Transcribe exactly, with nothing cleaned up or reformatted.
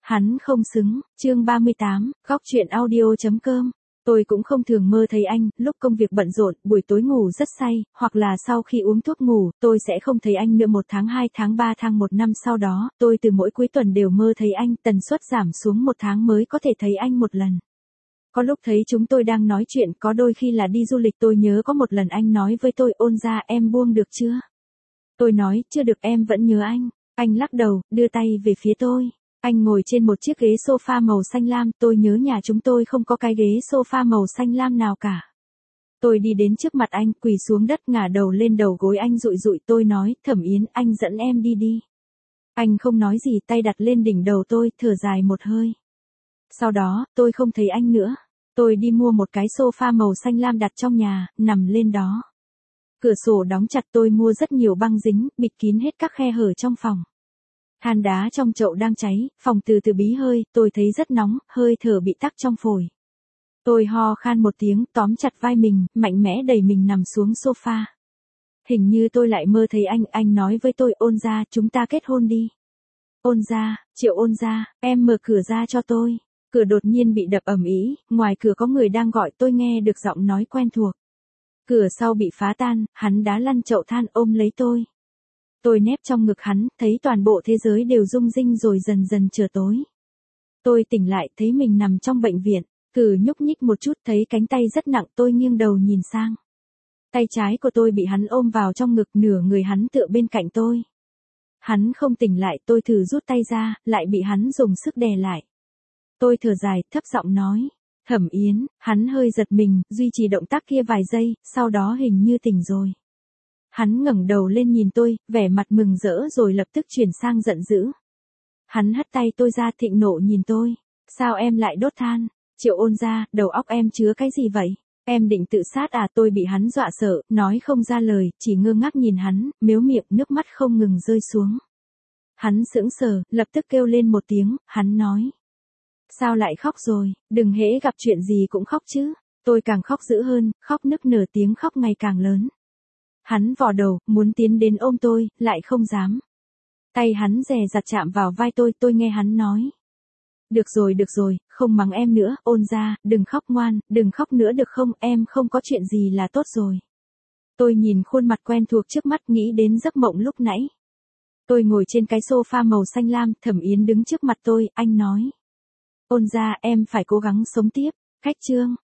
Hắn không xứng, chương ba mươi tám, góc chuyện audio chấm com. Tôi cũng không thường mơ thấy anh, lúc công việc bận rộn, buổi tối ngủ rất say, hoặc là sau khi uống thuốc ngủ, tôi sẽ không thấy anh nữa một tháng hai tháng ba tháng một năm sau đó, tôi từ mỗi cuối tuần đều mơ thấy anh, tần suất giảm xuống một tháng mới có thể thấy anh một lần. Có lúc thấy chúng tôi đang nói chuyện, có đôi khi là đi du lịch. Tôi nhớ có một lần anh nói với tôi, ôn ra em buông được chưa? Tôi nói, chưa được, em vẫn nhớ anh. Anh lắc đầu, đưa tay về phía tôi. Anh ngồi trên một chiếc ghế sofa màu xanh lam, tôi nhớ nhà chúng tôi không có cái ghế sofa màu xanh lam nào cả. Tôi đi đến trước mặt anh, quỳ xuống đất ngả đầu lên đầu gối anh rụi rụi. Tôi nói, Thẩm Yến, anh dẫn em đi đi. Anh không nói gì, tay đặt lên đỉnh đầu tôi, thở dài một hơi. Sau đó, tôi không thấy anh nữa. Tôi đi mua một cái sofa màu xanh lam đặt trong nhà, nằm lên đó. Cửa sổ đóng chặt, tôi mua rất nhiều băng dính, bịt kín hết các khe hở trong phòng. Than đá trong chậu đang cháy, phòng từ từ bí hơi, tôi thấy rất nóng, hơi thở bị tắc trong phổi. Tôi ho khan một tiếng, tóm chặt vai mình, mạnh mẽ đẩy mình nằm xuống sofa. Hình như tôi lại mơ thấy anh, anh nói với tôi, ôn ra, chúng ta kết hôn đi. Ôn ra, Triệu ôn ra, em mở cửa ra cho tôi. Cửa đột nhiên bị đập ầm ĩ, ngoài cửa có người đang gọi, tôi nghe được giọng nói quen thuộc. Cửa sau bị phá tan, hắn đá lăn chậu than ôm lấy tôi. Tôi nép trong ngực hắn, thấy toàn bộ thế giới đều rung rinh rồi dần dần trở tối. Tôi tỉnh lại, thấy mình nằm trong bệnh viện, cử nhúc nhích một chút, thấy cánh tay rất nặng, tôi nghiêng đầu nhìn sang. Tay trái của tôi bị hắn ôm vào trong ngực, nửa người hắn tựa bên cạnh tôi. Hắn không tỉnh lại, tôi thử rút tay ra, lại bị hắn dùng sức đè lại. Tôi thở dài, thấp giọng nói, Thẩm Yến. Hắn hơi giật mình, duy trì động tác kia vài giây, sau đó hình như tỉnh rồi. Hắn ngẩng đầu lên nhìn tôi, vẻ mặt mừng rỡ rồi lập tức chuyển sang giận dữ. Hắn hất tay tôi ra, thịnh nộ nhìn tôi. Sao em lại đốt than? Triệu ôn ra, đầu óc em chứa cái gì vậy? Em định tự sát à? Tôi bị hắn dọa sợ, nói không ra lời, chỉ ngơ ngác nhìn hắn, mếu miệng, nước mắt không ngừng rơi xuống. Hắn sững sờ, lập tức kêu lên một tiếng, hắn nói. Sao lại khóc rồi? Đừng hễ gặp chuyện gì cũng khóc chứ. Tôi càng khóc dữ hơn, khóc nức nở, tiếng khóc ngày càng lớn. Hắn vò đầu, muốn tiến đến ôm tôi, lại không dám. Tay hắn dè dặt chạm vào vai tôi, tôi nghe hắn nói. Được rồi, được rồi, không mắng em nữa, ôn ra, đừng khóc ngoan, đừng khóc nữa được không, em không có chuyện gì là tốt rồi. Tôi nhìn khuôn mặt quen thuộc trước mắt, nghĩ đến giấc mộng lúc nãy. Tôi ngồi trên cái sofa màu xanh lam, Thẩm Yến đứng trước mặt tôi, anh nói. Ôn ra, em phải cố gắng sống tiếp. Cách chương.